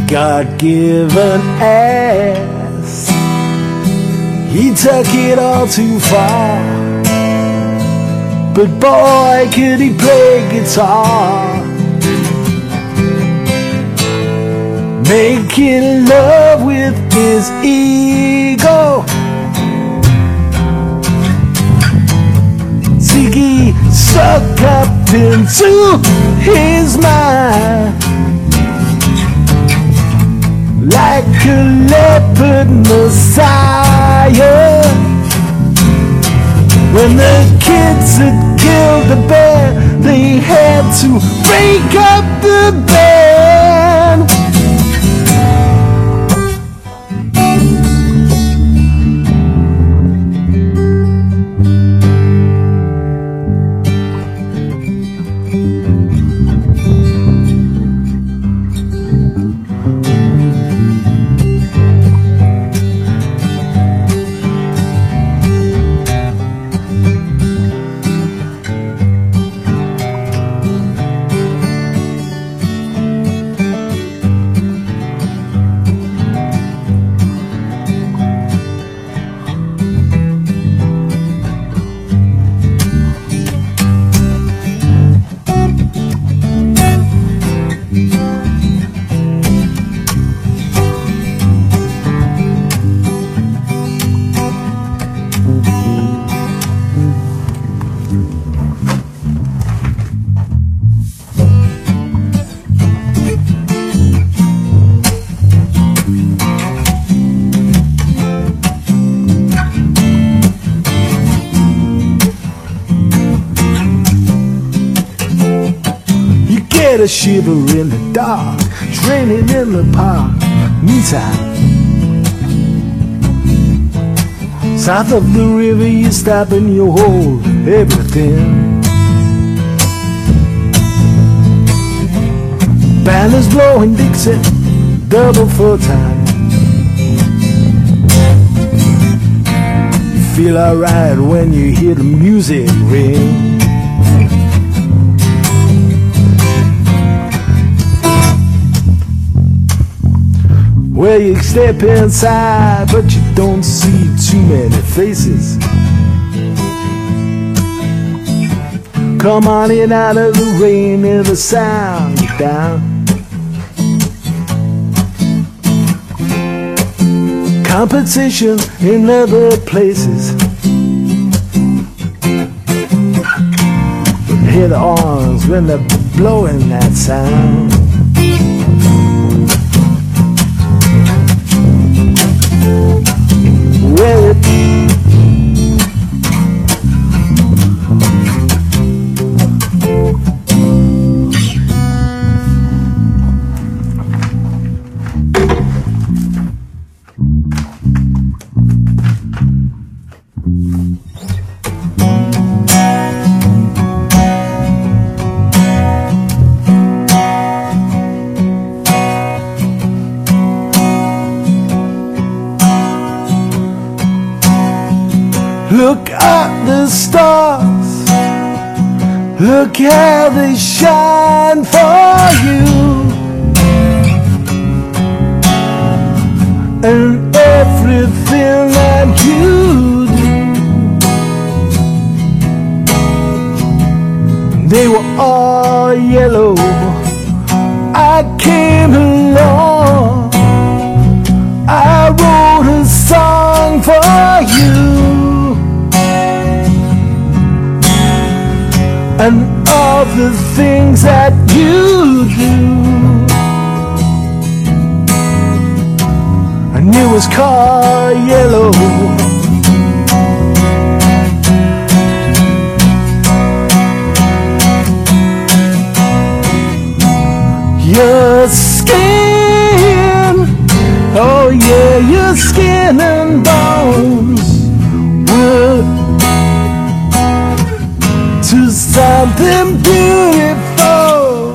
God-given ass. He took it all too far, but boy, could he play guitar. Making love with his ego. Ziggy sucked up into his mind like a leopard messiah. When the kids had killed the bear, they had to break up the band. A shiver in the dark, it's raining in the park. Meantime, south of the river, you stop and you hold everything. Band is blowing Dixie, double full time. You feel alright when you hear the music ring. Well, you step inside, but you don't see too many faces. Come on in out of the rain, hear the sound down. Competition in other places. Hear the horns when they're blowing that sound. Well, look at the stars, look how they shine for you, and everything that you do. They were all yellow. I came along, I wrote a song for you. And all the things that you do, and it was called yellow. Your skin, oh yeah, your skin and bones were to something beautiful.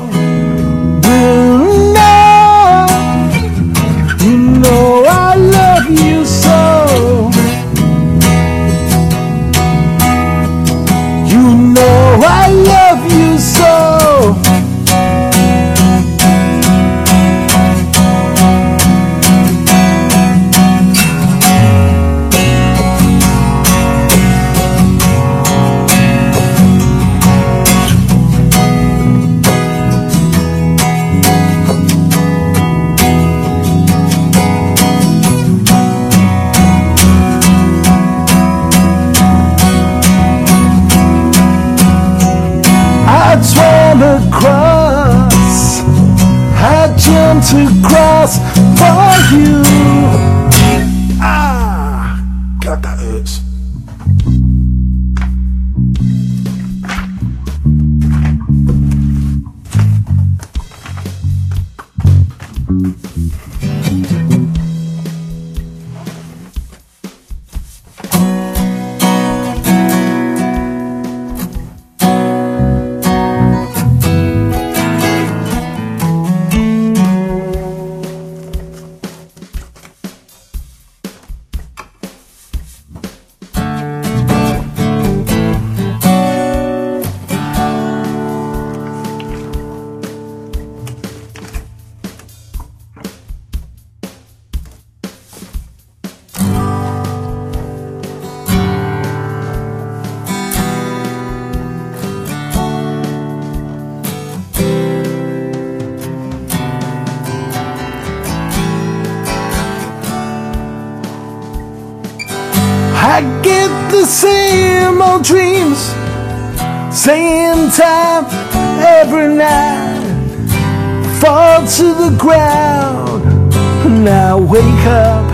You know I love you so. You know I love you so. born to cross for you. Ah, God, that hurts. I get the same old dreams, same time every night. Fall to the ground and I wake up.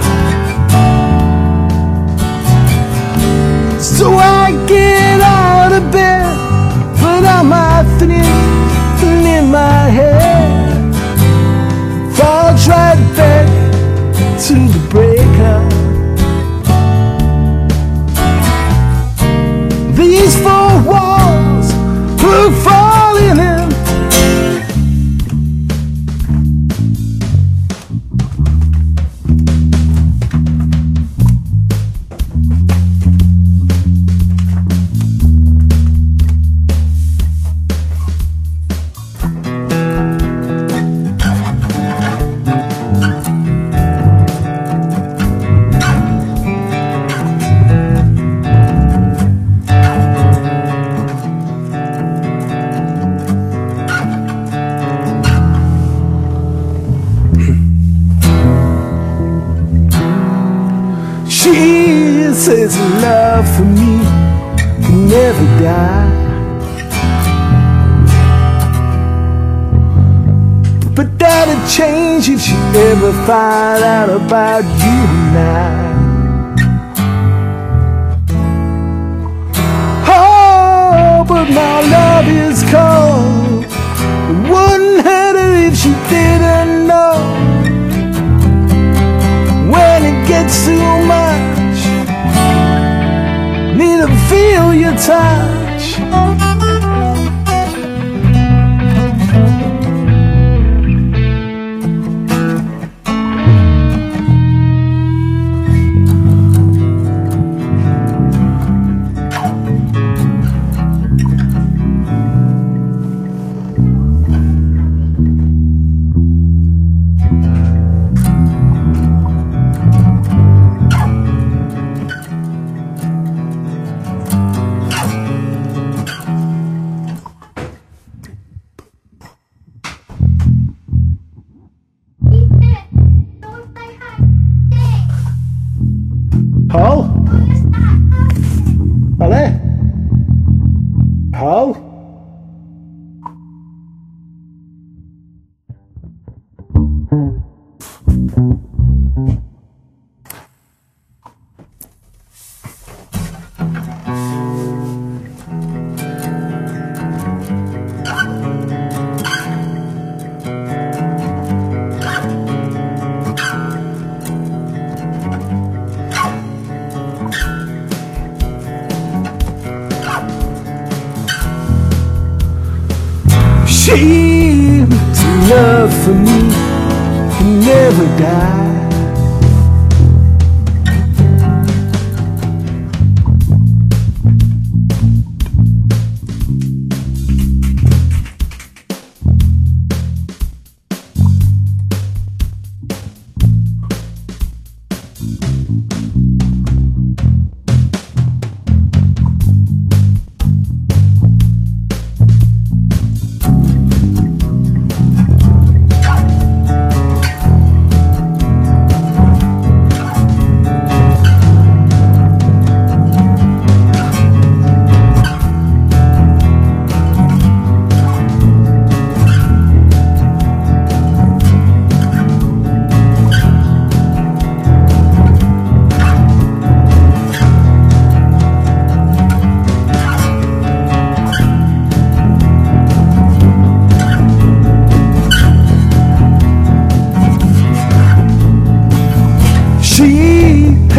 So I get out of bed, put on my things in my head, falls right back to the breakup. These four walls are falling in. She says love for me can never die, but that'd change if she ever find out about you and I. Oh, but my love is cold. It wouldn't hurt her if she didn't know. When it gets too much, need to feel your touch. Paul? Ale? Paul? She's love for me can never die.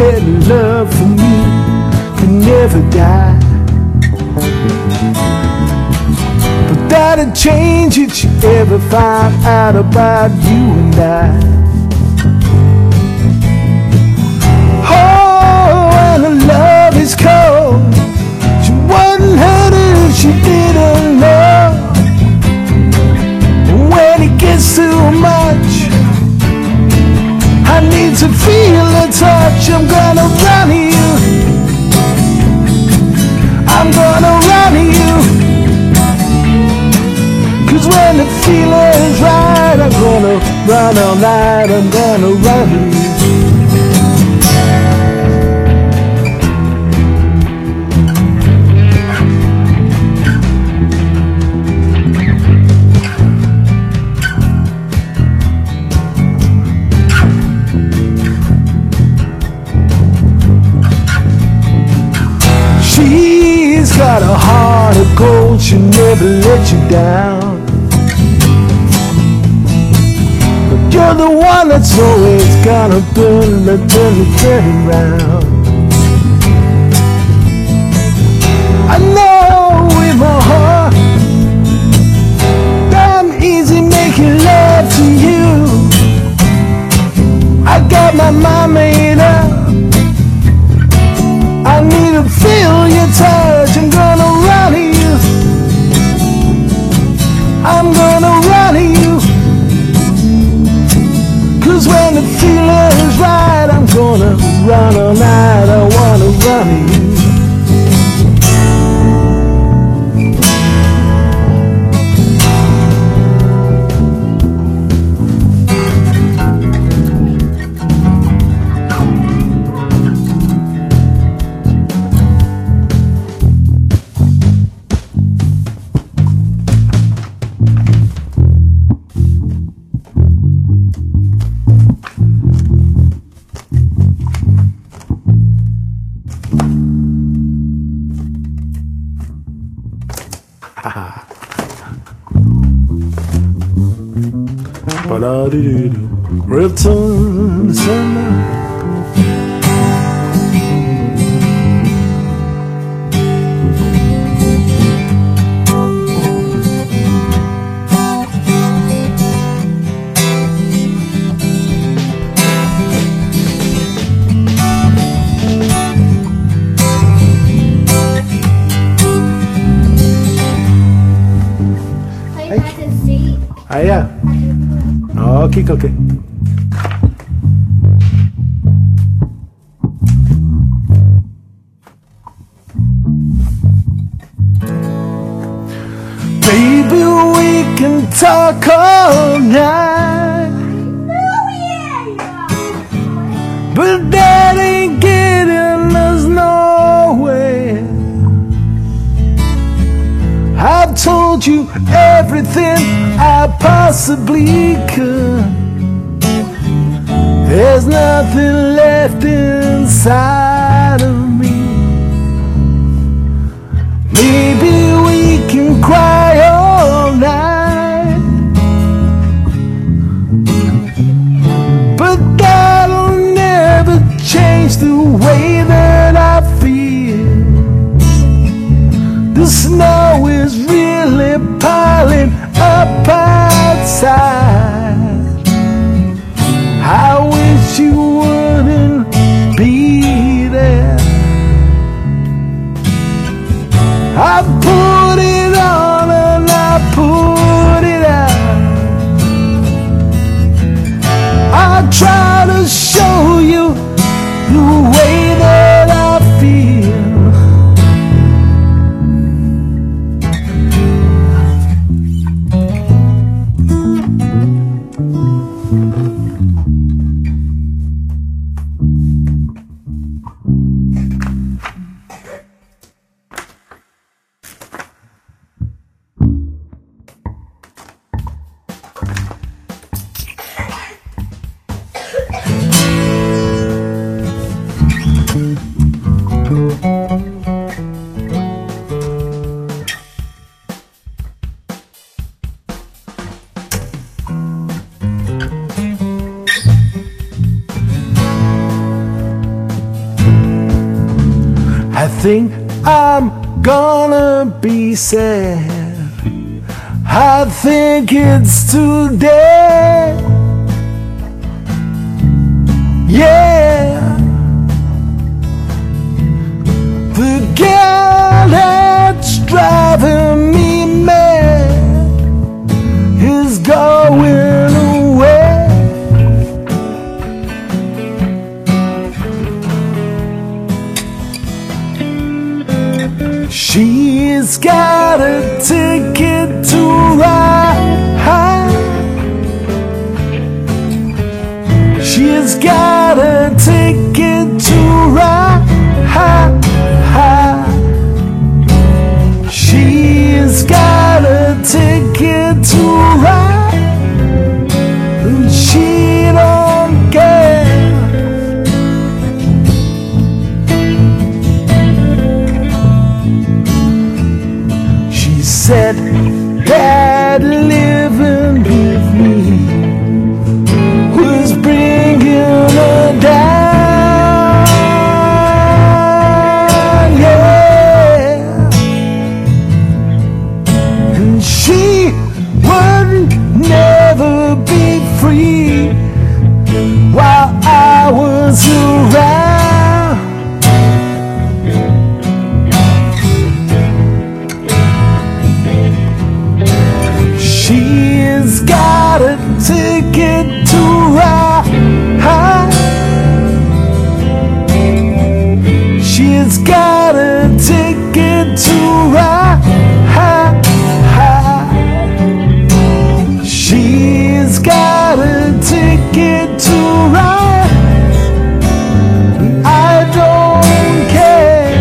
that love for me can never die. But that'd change it, you ever find out about you and I. Oh, and the love is cold. She wouldn't hurt if she didn't know. When it gets too much, I need to feel a touch. I'm gonna run to you. I'm gonna run to you. 'Cause when the feeling's right, I'm gonna run all night. I'm gonna run to you. She's got a heart of gold, she'll never let you down. But you're the one that's always gonna turn around. I know in my heart, damn easy making love to you. I got my mind made up. I need to feel your touch. I'm gonna run to you. I'm gonna run to you. 'Cause when the feeling's right, I'm gonna run all night. I wanna run to you. Return to summer. Ah, yeah. Okay, okay. Baby, we can talk all night, but that ain't getting us nowhere. I've told you everything I possibly could. There's nothing left inside of me. Maybe we can cry all night, but that'll never change the way that I feel. The snow is really piling up outside. I wish you wouldn't be there. I put it on and I put it out. I try to show you the way think I'm gonna be sad. I think it's today. Yeah, the girl that's driving me mad is going away. She's got a ticket to ride. She's got a ticket to ride. She's got a ticket to ride, and she don't care. She said that living with me was bringing her down, yeah. And she would never be free while I was around. She's got a ticket to ride. She's got a ticket to ride. She's got a ticket to ride. I don't care.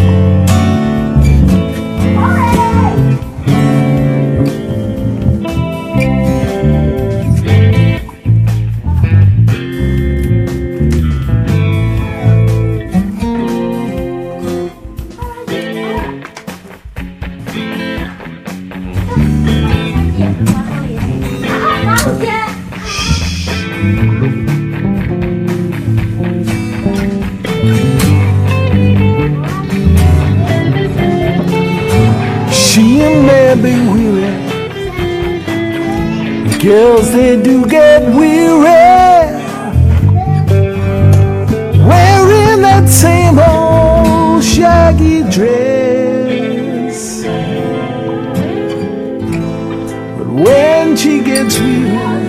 She may be weary. Girls, they do get weary, wearing that same old shaggy dress. But when she gets weary,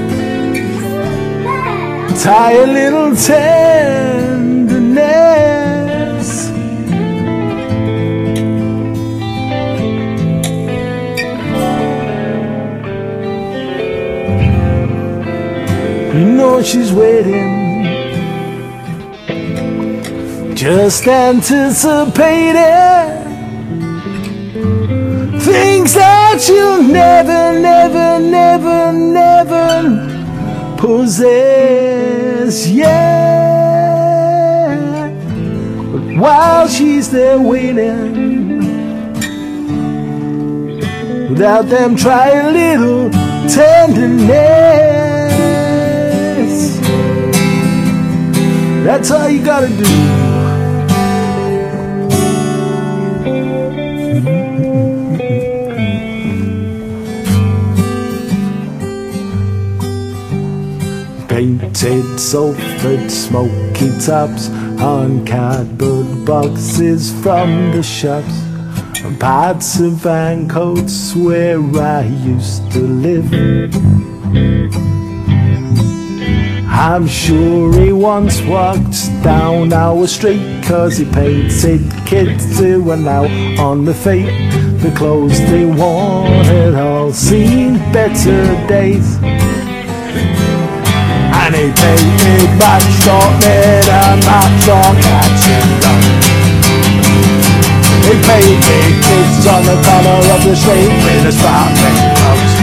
tie a little tenderness. You know she's waiting, just anticipating things that you'll never, never, never, never possess. Yeah, but while she's there waiting, without them, try a little tenderness. That's all you gotta do. Painted, sulfured, smoky tops on cardboard boxes from the shops, and parts of van coats where I used to live. I'm sure he once walked down our street, 'cause he painted kids to and out on the feet. The clothes they wore had all seen better days, and he painted matched on men and matched on cats and dogs. He painted kids on the corner of the street with a sparkling clothes.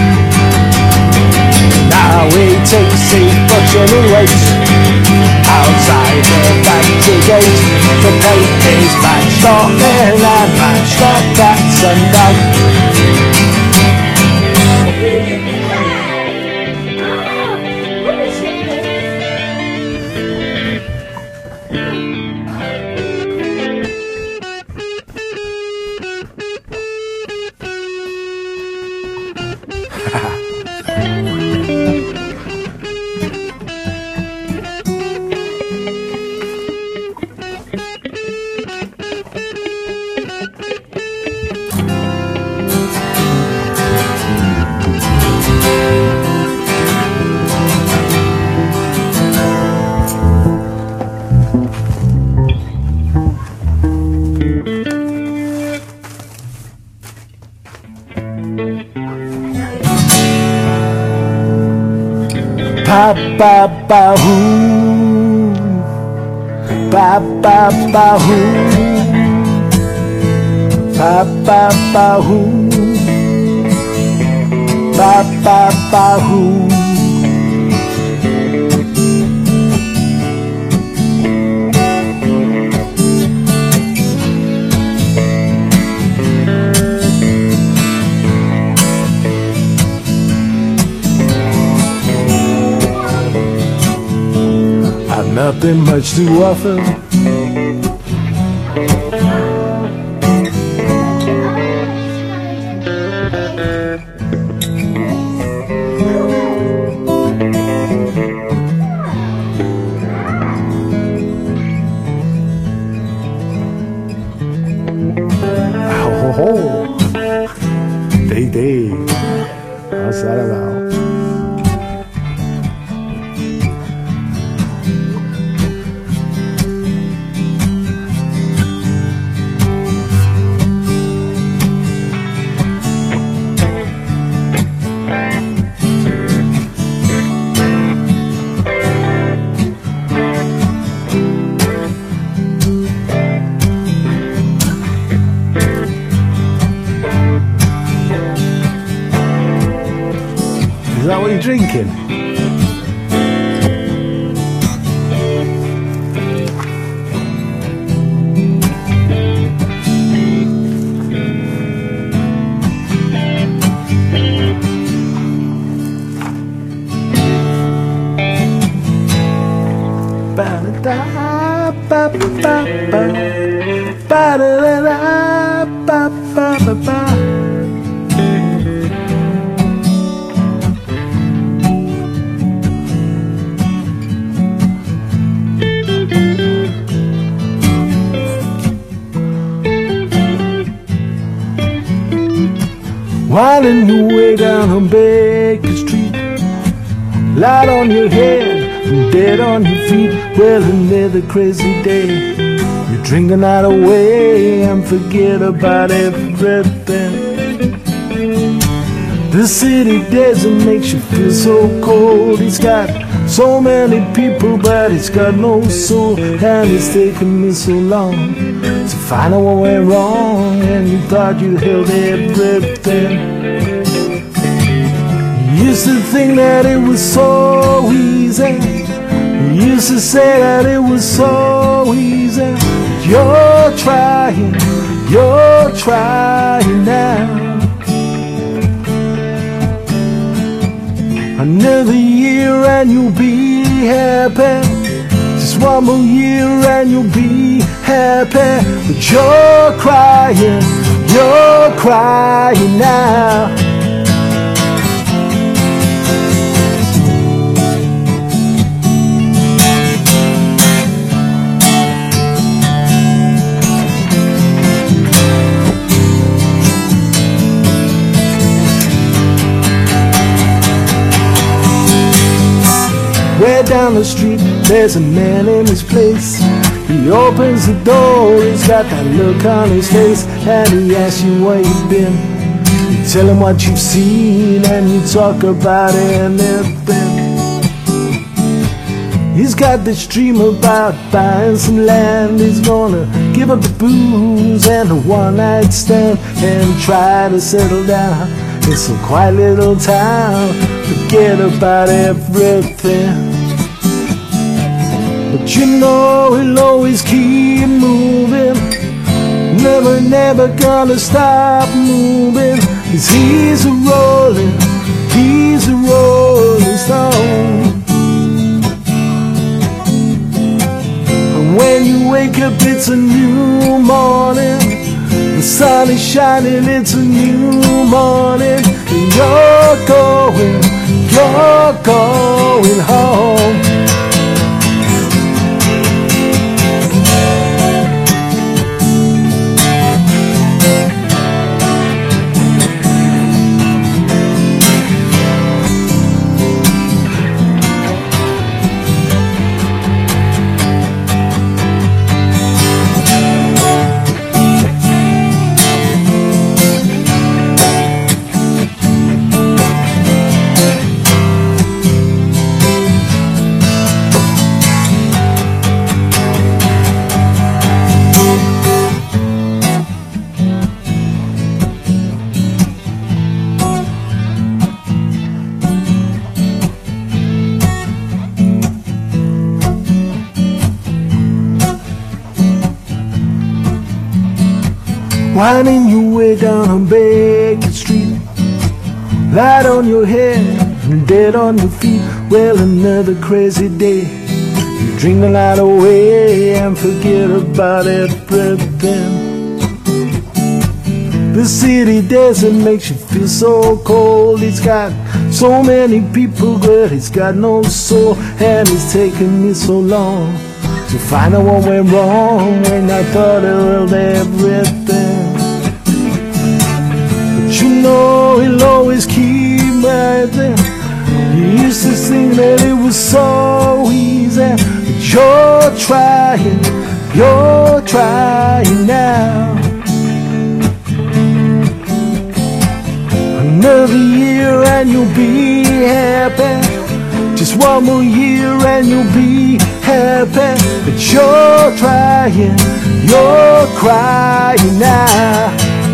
Now he takes his butcher and waits outside the factory gate. The paint is matched on men and matched on cats and dogs. Pa pa pa hoo, pa pa pa hoo, pa pa pa hoo, pa pa pa hoo. Nothing much to offer. Oh, day. What's that about? Is that what you're drinking? Winding your way down on Baker Street, light on your head and dead on your feet. Well, another crazy day. You drink the night away and forget about everything. The city desert makes you feel so cold. It's got so many people, but it's got no soul. And it's taken me so long to find out what went wrong. And you thought you held everything. You used to think that it was so easy. You used to say that it was so easy. You're trying now. Another year and you'll be happy. Just one more year and you'll be happy. But you're crying now. Way down the street, there's a man in his place. He opens the door, he's got that look on his face, and he asks you where you've been. You tell him what you've seen, and you talk about anything. He's got this dream about buying some land. He's gonna give up the booze and the one-night stand and try to settle down in some quiet little town. Forget about everything. But you know he'll always keep moving. Never gonna stop moving. 'Cause he's a rolling stone. And when you wake up, it's a new morning. The sun is shining, it's a new morning. And you're going home. winding your way down on Baker Street. Light on your head and dead on your feet. Well, another crazy day. You drink the night away and forget about everything. The city desert makes you feel so cold. It's got so many people, but it's got no soul. And it's taken me so long to find out what went wrong when I thought I held everything. But you know he'll always keep right there. You used to think that it was so easy, but you're trying now. Another year and you'll be happy. Just one more year and you'll be happy. But you're crying now.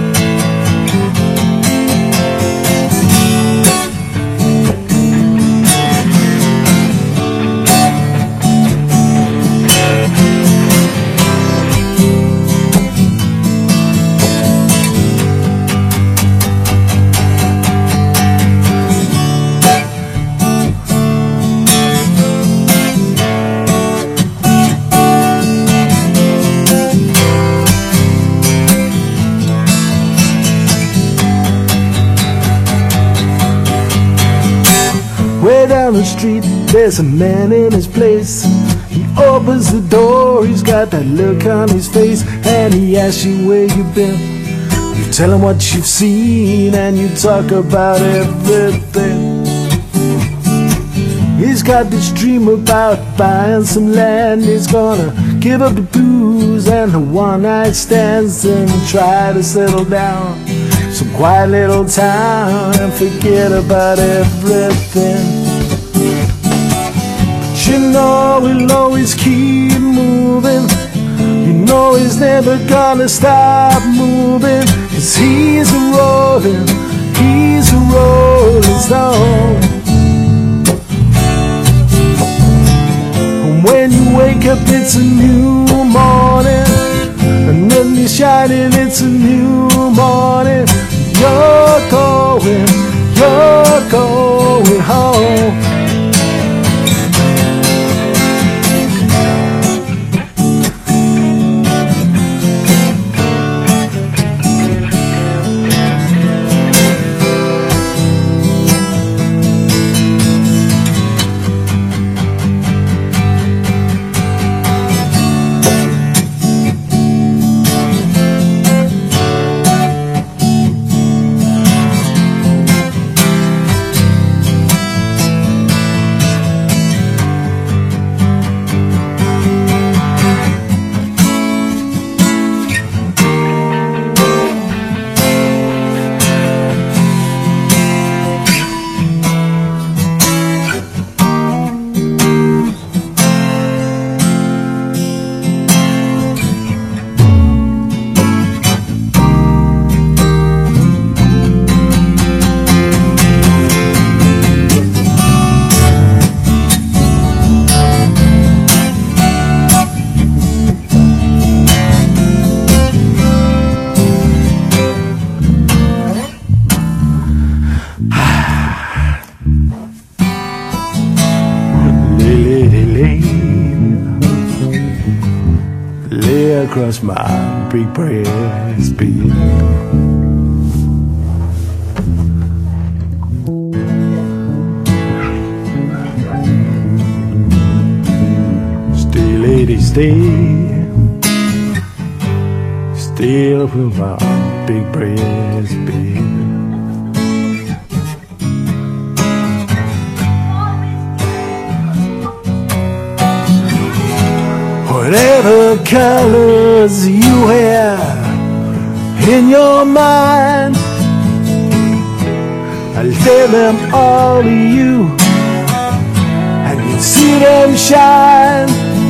Way down the street, there's a man in his place. He opens the door, he's got that look on his face, and he asks you where you've been. You tell him what you've seen, and you talk about everything. He's got this dream about buying some land. He's gonna give up the booze and the one-night stands and try to settle down some quiet little town and forget about everything. But you know he'll always keep moving. You know he's never gonna stop moving, 'cause he's a rolling stone. And when you wake up it's a new morning, and then you're shining, it's a new morning. You're going home. Lay across my big breast, baby. Stay, lady, stay. Stay up with my big breast, baby. Whatever colors you have in your mind, I'll tell them all to you, and you'll see them shine.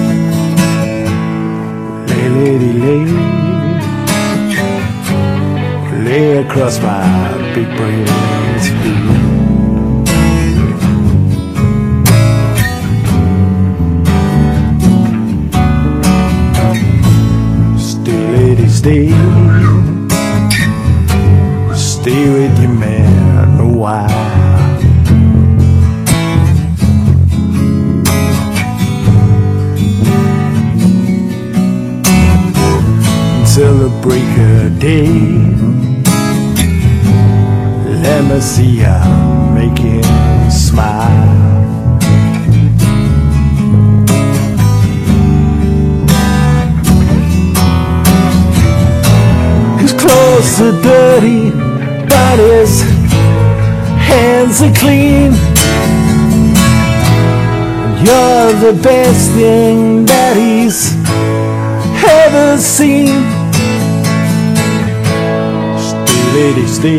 Lay, lady, lay, lay across my big breast, baby. Stay, while. Till the break of day, let me see ya make him smile. His clothes are dirty, but his hands are clean. You're the best thing that he's ever seen. Lady, stay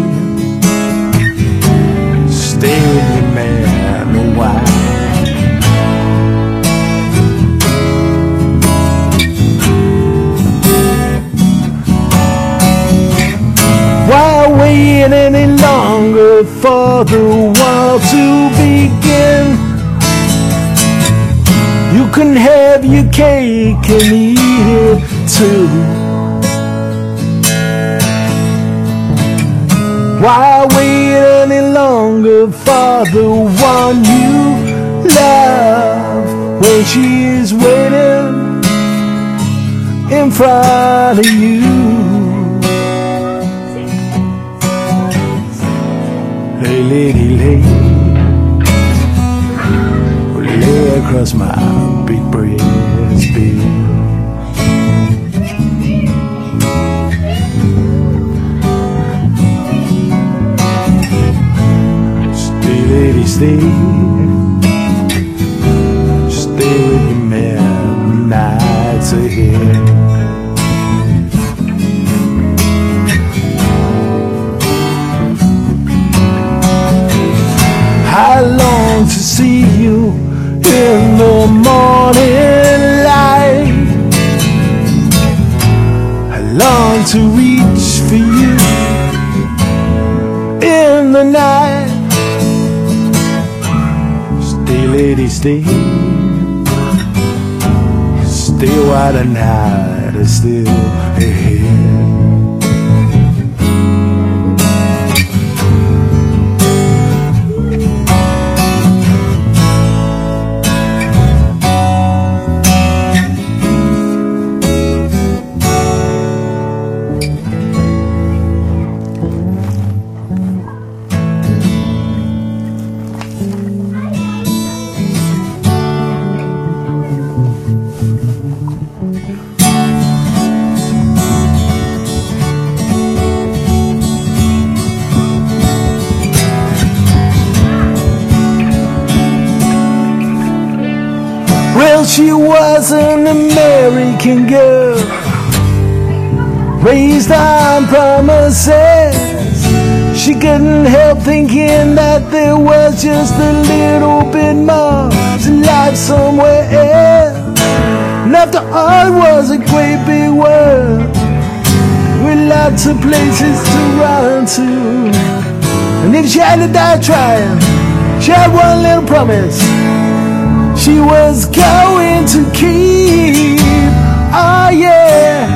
with your man a while. Why wait any longer for the war to begin? You can have your cake and eat it too. Why wait any longer for the one you love when she is waiting in front of you? Lay, lady, lay, lay across my big breast, babe. Lady, stay with your man nights ahead. I long to see you in the morning light. I long to reach for you in the night. Lady, stay while the night is still ahead. Well, she was an American girl, raised on promises. She couldn't help thinking that there was just a little bit more to life somewhere else. And after all, it was a great big world with lots of places to run to. And if she had to die trying, she had one little promise she was going to keep. Oh yeah.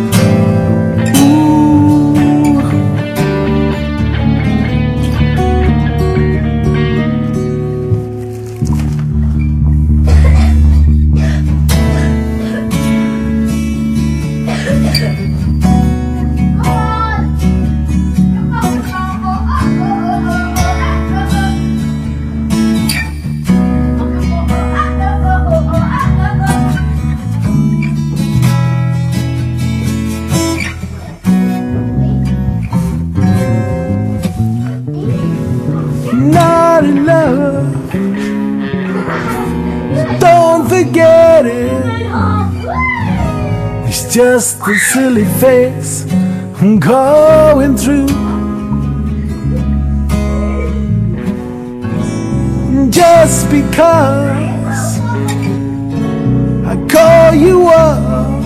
Naughty love, don't forget it. It's just a silly phase I'm going through. Just because I call you up,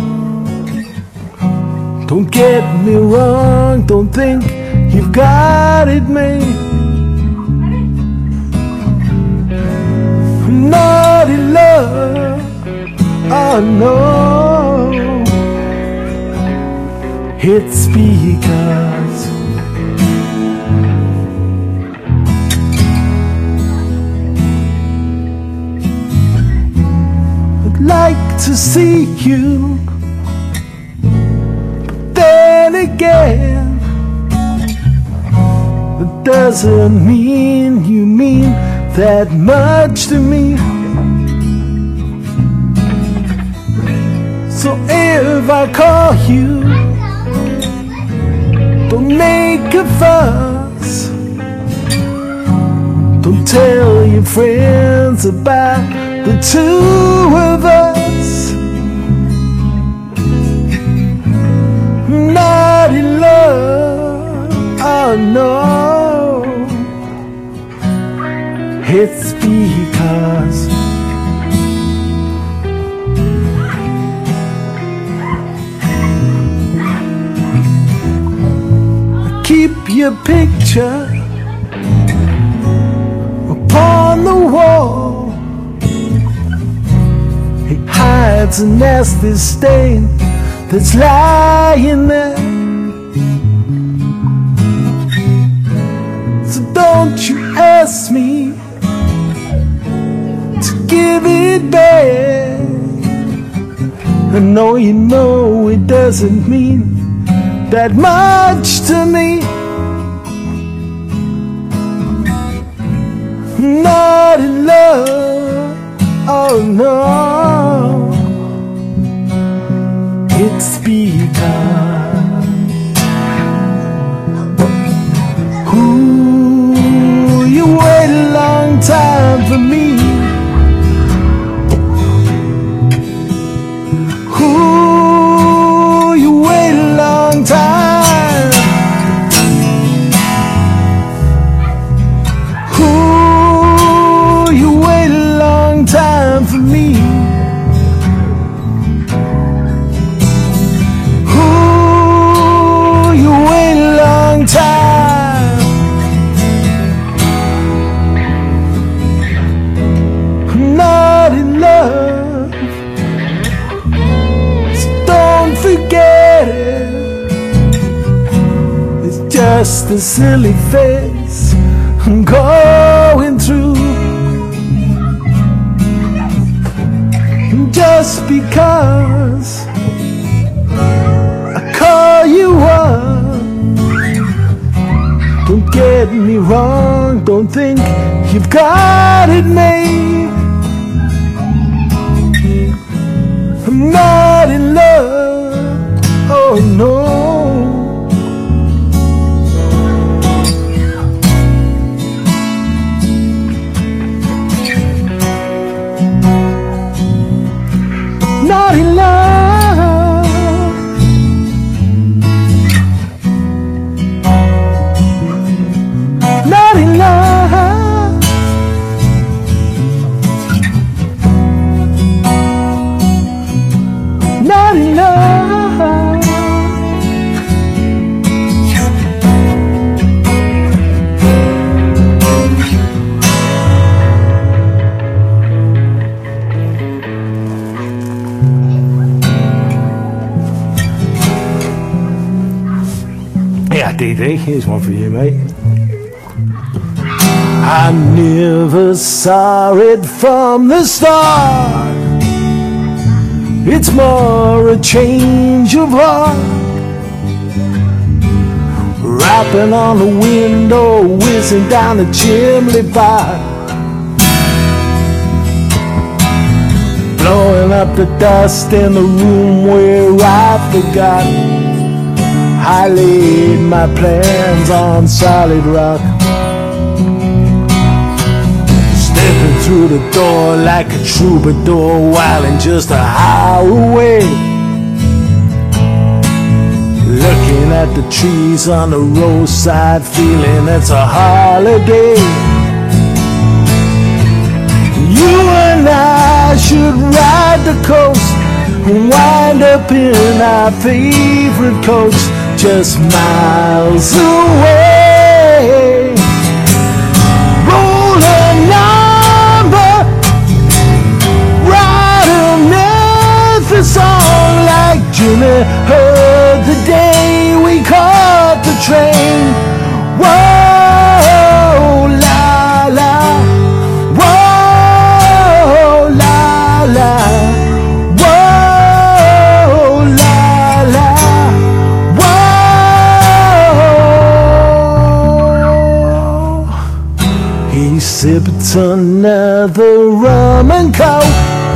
don't get me wrong, don't think you've got it made. Naughty love, oh no, it's because like to see you, but then again, that doesn't mean you mean that much to me. So if I call you, don't make a fuss, don't tell your friends about the two of us. I'm not in love, oh no. It's because I keep your picture upon the wall. It hides a nasty stain that's lying there. So don't you ask me to give it back. I know you know it doesn't mean that much to me. I'm not in love, oh no. It's because ooh, you wait a long time for me. Ooh, you wait a long time. Ooh, you wait a long time for me. Ooh, you wait a long time. I'm not in love, so don't forget it. It's just a silly phase I'm going through. Just because I call you up, don't get me wrong, don't think you've got it made. I'm not in love, oh no. Not in love, not in love, not in love. Yeah, DD, here's one for you, mate. I never saw it from the start. It's more a change of heart, rapping on the window, whizzing down the chimney pipe, blowing up the dust in the room where I forgot I laid my plans on solid rock. Stepping through the door like a troubadour, whiling just a hour away, looking at the trees on the roadside, feeling it's a holiday. You and I should ride the coast and wind up in our favorite coach, just miles away. Roll a number, write another song like Jimmy heard the day we caught the train. Whoa, la la, whoa, la la. the rum and coke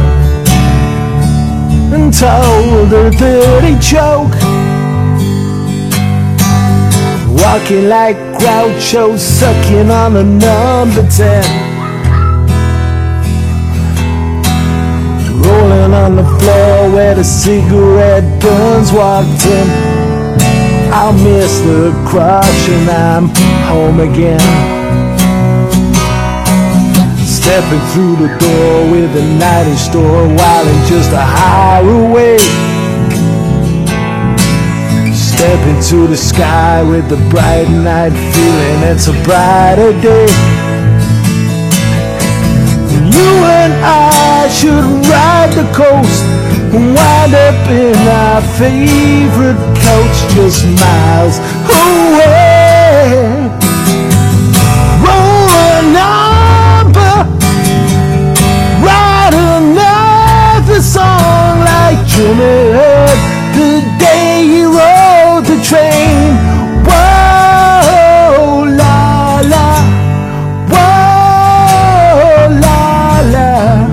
and told her that he'd choke. Walking like Groucho, sucking on a number 10, rolling on the floor where the cigarette burns, walked in. I'll miss the crush and I'm home again. Stepping through the door with a night in store, while in just a highway. Step into the sky with the bright night feeling it's a brighter day. You and I should ride the coast and wind up in our favorite coach just miles away. Roll a number, write another song like Jimmy heard the day he rode the train. Whoa, la la, whoa, la la,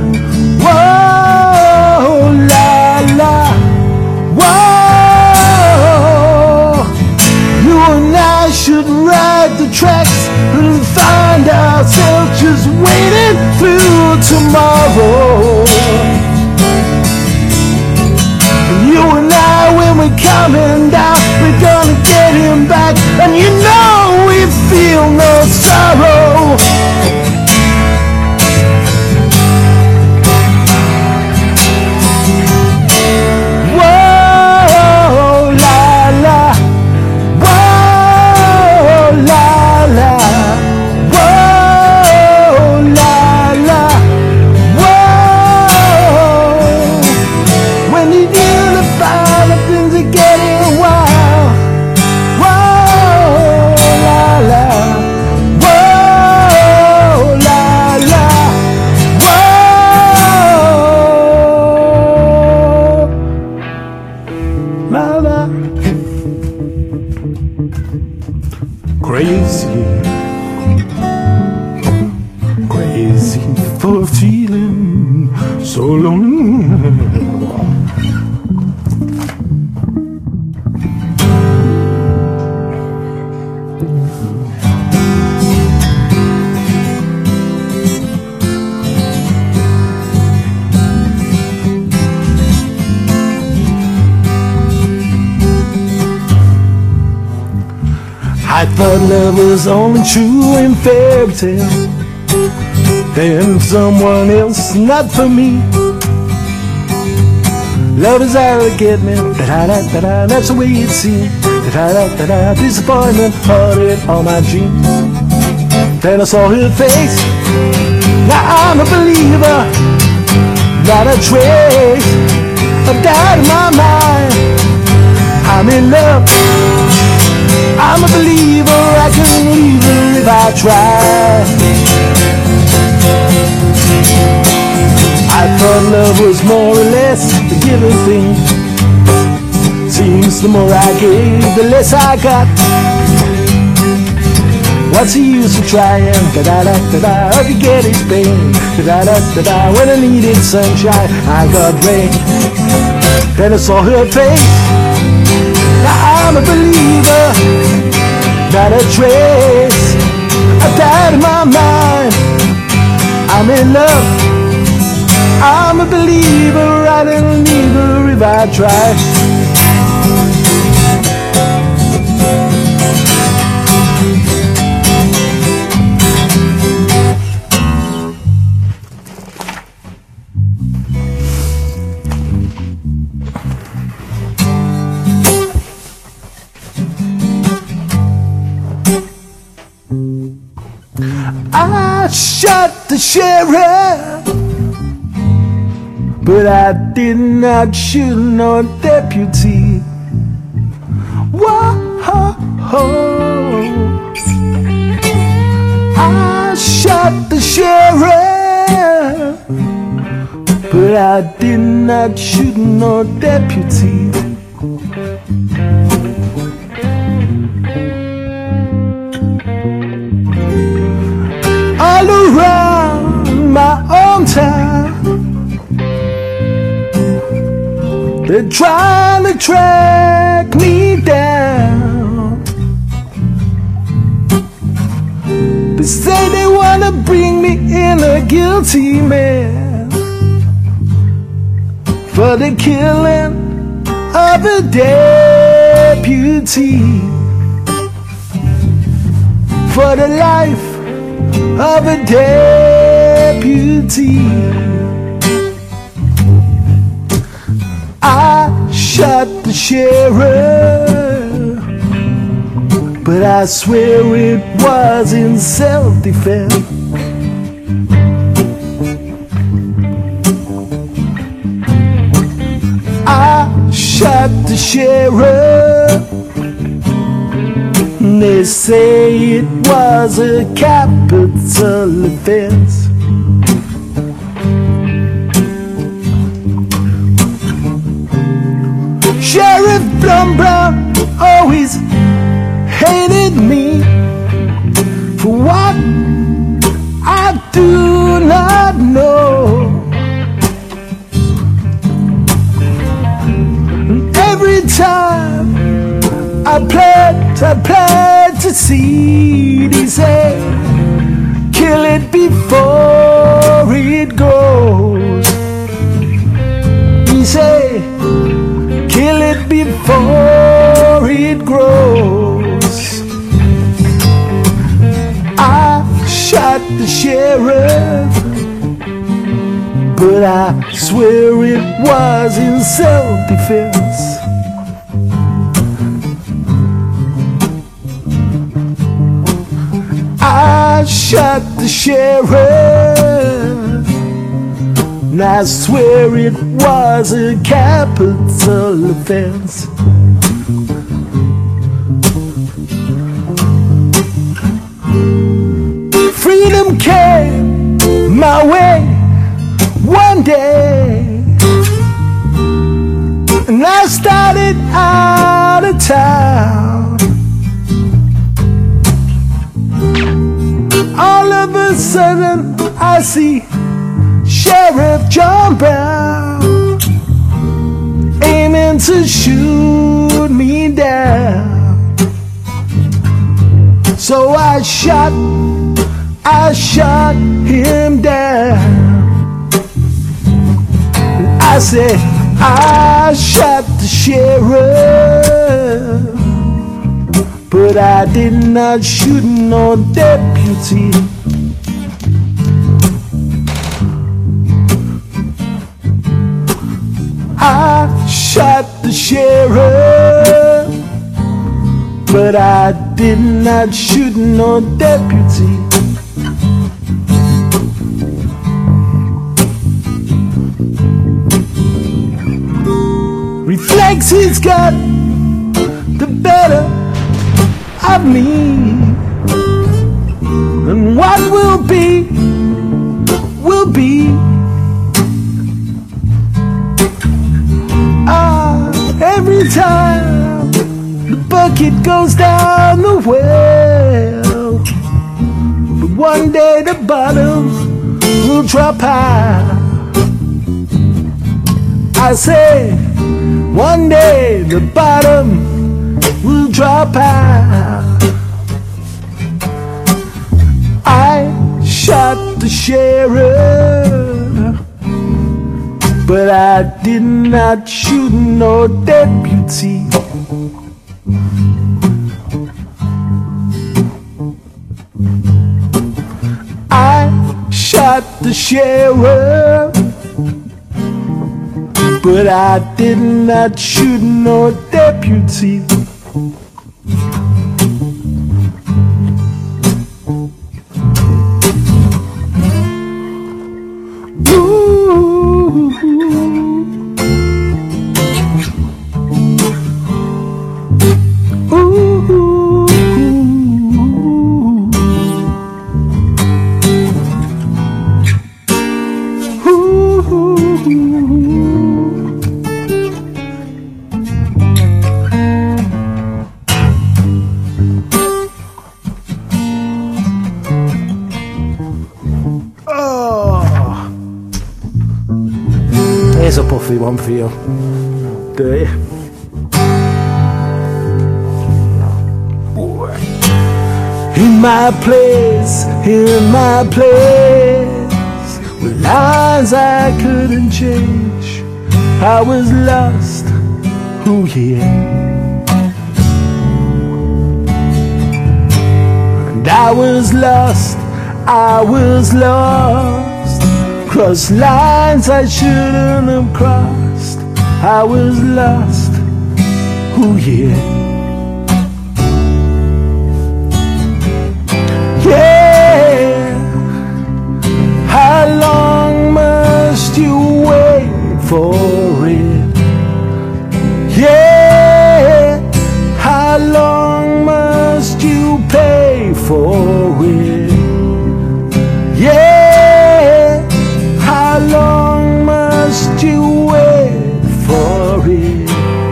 whoa, la la, whoa. You and I should ride the tracks and find ourselves just waiting through tomorrow. You and I, when we're coming down, we're gonna get him back, and you know we feel no sorrow. Whoa, la la, whoa, la la, whoa, la la, whoa. When you things are getting wild. Whoa, la la, whoa, la la, whoa, la la. Crazy, crazy for feeling so lonely. I thought love was only true in fairy tales, then someone else, not for me. Love is out to get me, da-da-da-da-da, that's the way it seems. Da-da-da-da-da, disappointment haunted all my dreams. Then I saw her face, now I'm a believer, not a trace of doubt in my mind. I'm in love, I'm a believer, I can leave her if I try. I thought love was more or less a given thing. Seems the more I gave, the less I got. What's the use of trying? Da-da-da-da-da, if you get his pain. Da-da-da-da-da, when I needed sunshine, I got rain. Then I saw her face, now I'm a believer, not a trace of doubt in my mind. I'm in love, I'm a believer, I don't need her if I try. I shot the sheriff, but I did not shoot no deputy. Whoa, I shot the sheriff, but I did not shoot no deputy. All around my They're trying to track me down. They say they wanna bring me in a guilty man for the killing of a deputy, for the life of a deputy. I shot the sheriff, but I swear it was in self-defense. I shot the sheriff, and they say it was a capital offense. Sheriff Plum Brown always hated me for what I do not know. And every time I pledge to seed, he said, kill it before it goes. He said, kill it before it grows. I shot the sheriff, but I swear it was in self-defense. I shot the sheriff, and I swear it was a capital offense. Freedom came my way one day, and I started out of town. All of a sudden I see Sheriff John Brown aiming to shoot me down. So I shot him down. I said, I shot the sheriff, but I did not shoot no deputy. I shot the sheriff, but I did not shoot no deputy. Reflexes got the better of me, and what will be, will be. Every time the bucket goes down the well, but one day the bottom will drop high. I say, one day the bottom will drop high. I shot the sheriff, but I did not shoot no deputy. I shot the sheriff, but I did not shoot no deputy. Here's a puffy one for you. day. In my place, with lines I couldn't change, I was lost, oh yeah. And I was lost, crossed lines I shouldn't have crossed. I was lost, oh yeah. Yeah, how long must you wait for it? Yeah, how long must you pay for it? Yeah, how long must you wait for it?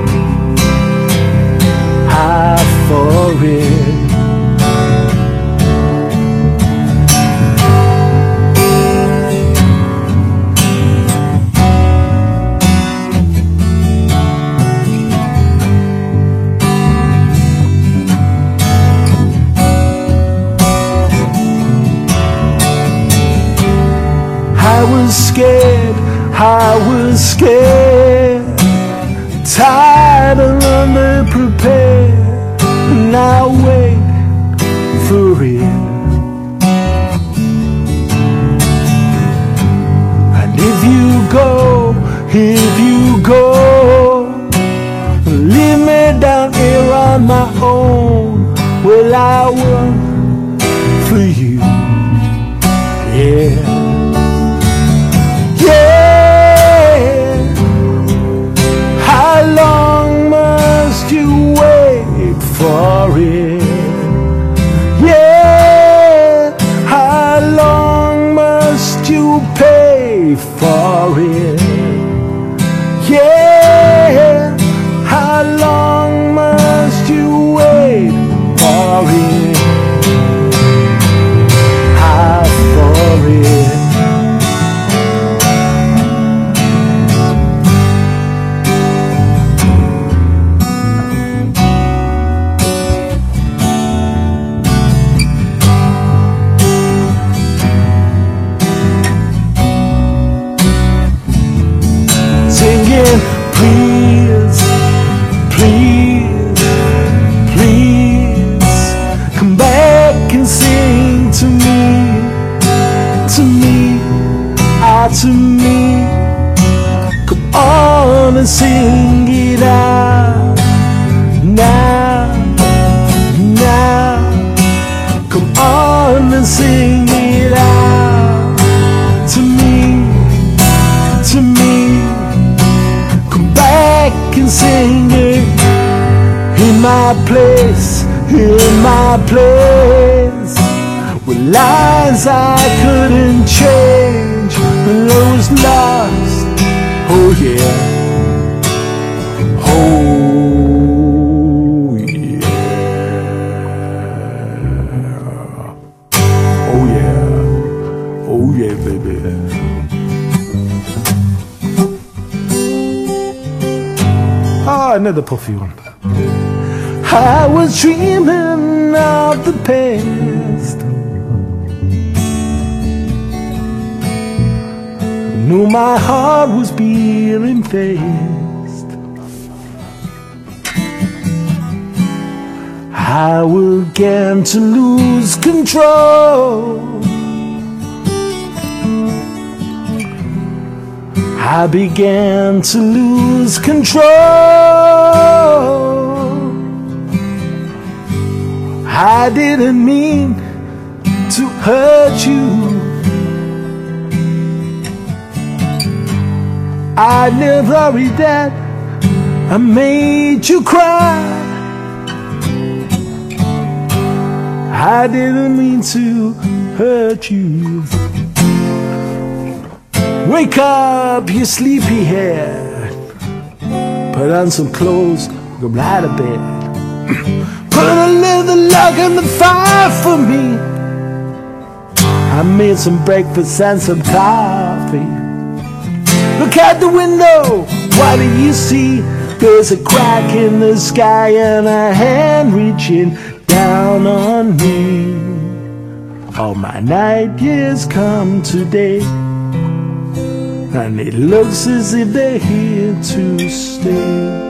For it. I was scared, tired and underprepared, and I wait for it. And if you go, leave me down here on my own, well, I want for you, yeah. How long must you wait for it? Yeah, how long must you pay for it? Yeah, how long must you wait for it? For it. Singing, please, please, please, come back and sing to me, to me. Come on and sing it out now. Come on and sing it out to me. Come back and sing it in my place, with lines I couldn't change, and I was lost, oh yeah, oh yeah, oh yeah, oh yeah, baby. Ah, another puffy one. I was dreaming of the past, knew my heart was beating fast. I began to lose control. I began to lose control. I didn't mean to hurt you. I never worried that I made you cry. I didn't mean to hurt you. Wake up, you sleepy head. Put on some clothes, go right to bed. Put a little log on the fire for me. I made some breakfast and some coffee. Look out the window, what do you see? There's a crack in the sky and a hand reaching down on me. All my night years come today, and it looks as if they're here to stay.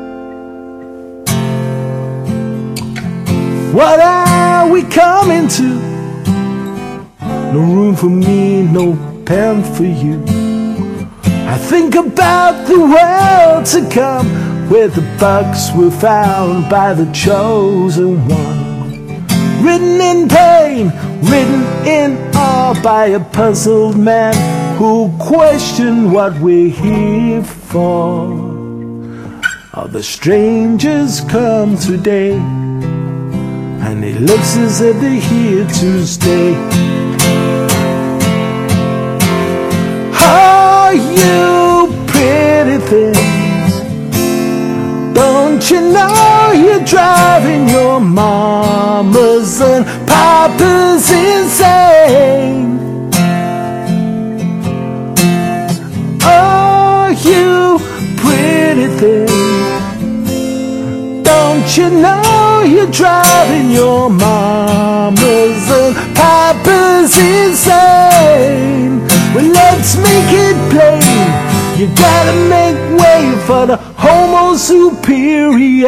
What are we coming to? No room for me, no pen for you. I think about the world to come, where the bucks were found by the chosen one. Written in pain, written in awe by a puzzled man who questioned what we're here for. All the strangers come today, and it looks as if they're here to stay. Oh, you pretty things, don't you know you're driving your mamas and papas insane? Oh, you pretty things, don't you know you're driving your mamas and papas insane? Well, let's make it plain, you gotta make way for the Homo superior.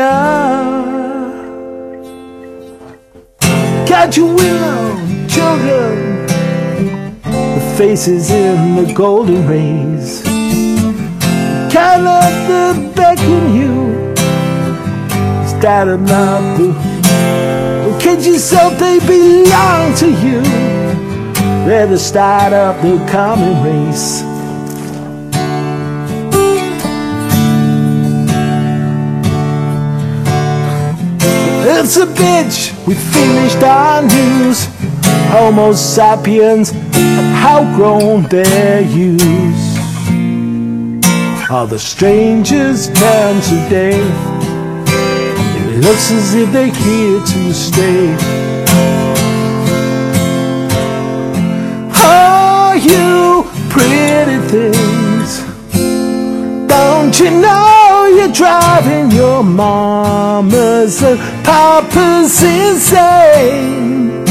Got your willow children, the faces in the golden rays, kind of the beckon you. Is that enough? Well, kid yourself, they belong to you. They're the start of the common race. It's a bitch, we finished our news. Homo sapiens have outgrown their use. All the strangers come today, it looks as if they're here to stay. Oh, you pretty things, don't you know you're driving your mamas and papas insane?